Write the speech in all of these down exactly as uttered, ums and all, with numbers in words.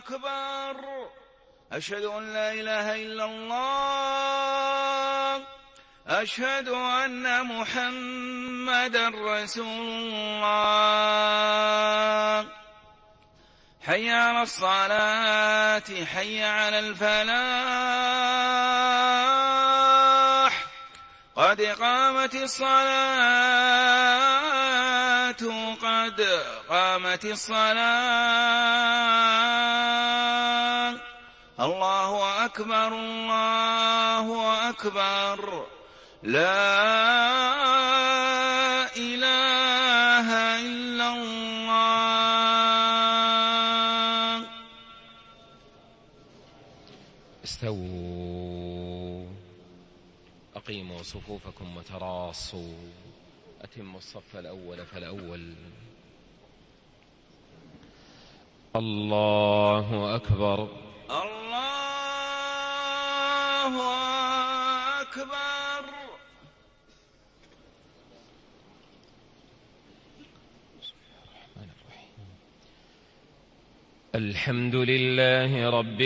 أكبر. أشهد أن لا إله إلا الله. أشهد أن محمدا رسول الله. حي على الصلاة، حي على الفلاح، قد قامت الصلاة، قد قامت الصلاة. الله أكبر، الله أكبر، لا إله إلا الله. استووا، أقيموا صفوفكم وتراصوا، أتموا الصف الأول فالأول. الله أكبر، الله أكبر. الحمد لله رب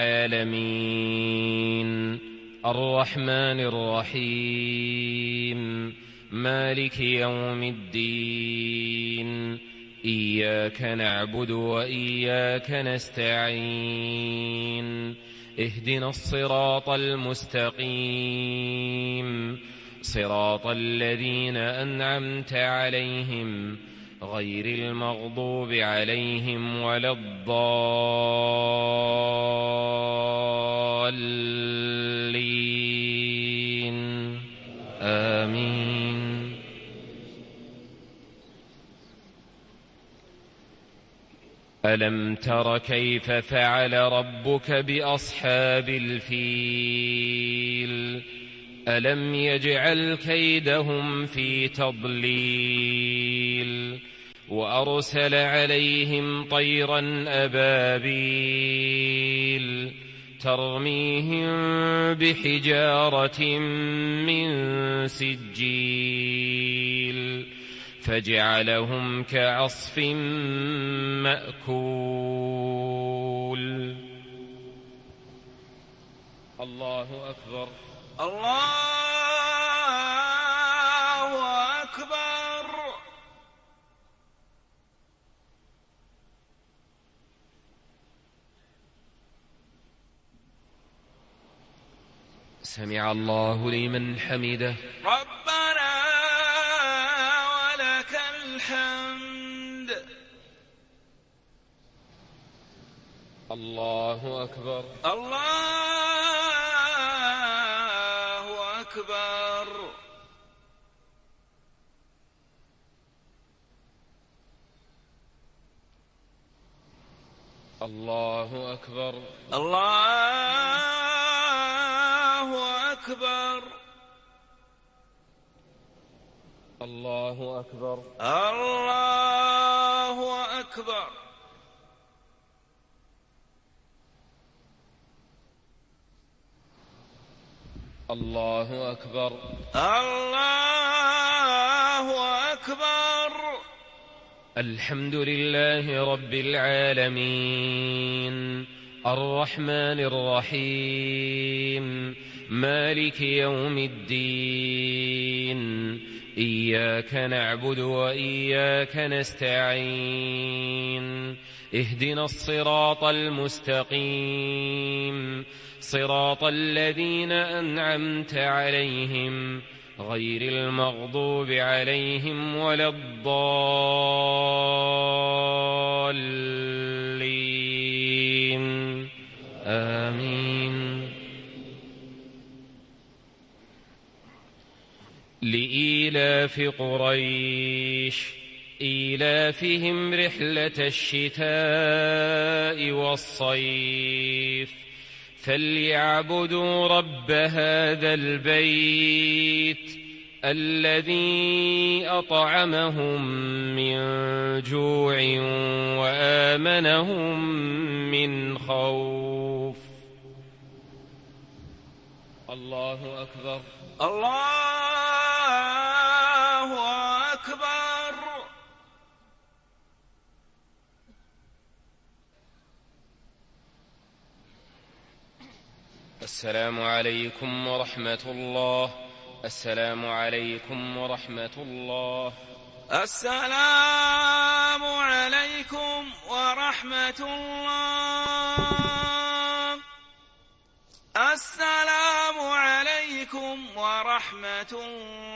العالمين، الرحمن الرحيم، مالك يوم الدين، إياك نعبد وإياك نستعين، اهدنا الصراط المستقيم، صراط الذين أنعمت عليهم غير المغضوب عليهم ولا الضالين، آمين. ألم تر كيف فعل ربك بأصحاب الفيل؟ ألم يجعل كيدهم في تضليل، وأرسل عليهم طيرا أبابيل ترميهم بحجارة من سجيل فجعلهم كعصف مأكول. الله أكبر، الله أكبر. سمع الله لمن حمده. ربنا ولك الحمد. الله أكبر، الله أكبر. الله أكبر، الله أكبر. الله أكبر، الله أكبر. الله أكبر، الله أكبر. الحمد لله رب العالمين، الرحمن الرحيم، مالك يوم الدين، إياك نعبد وإياك نستعين، اهدنا الصراط المستقيم، صراط الذين أنعمت عليهم غير المغضوب عليهم ولا الضالين، آمين. لإيلاف قريش إيلافهم رحلة الشتاء والصيف فليعبدوا رب هذا البيت الذي أطعمهم من جوع وآمنهم من خوف. الله أكبر، الله أكبر. السلام عليكم ورحمة الله. السلام عليكم ورحمة الله. السلام عليكم ورحمة الله. السلام عليكم ورحمة الله.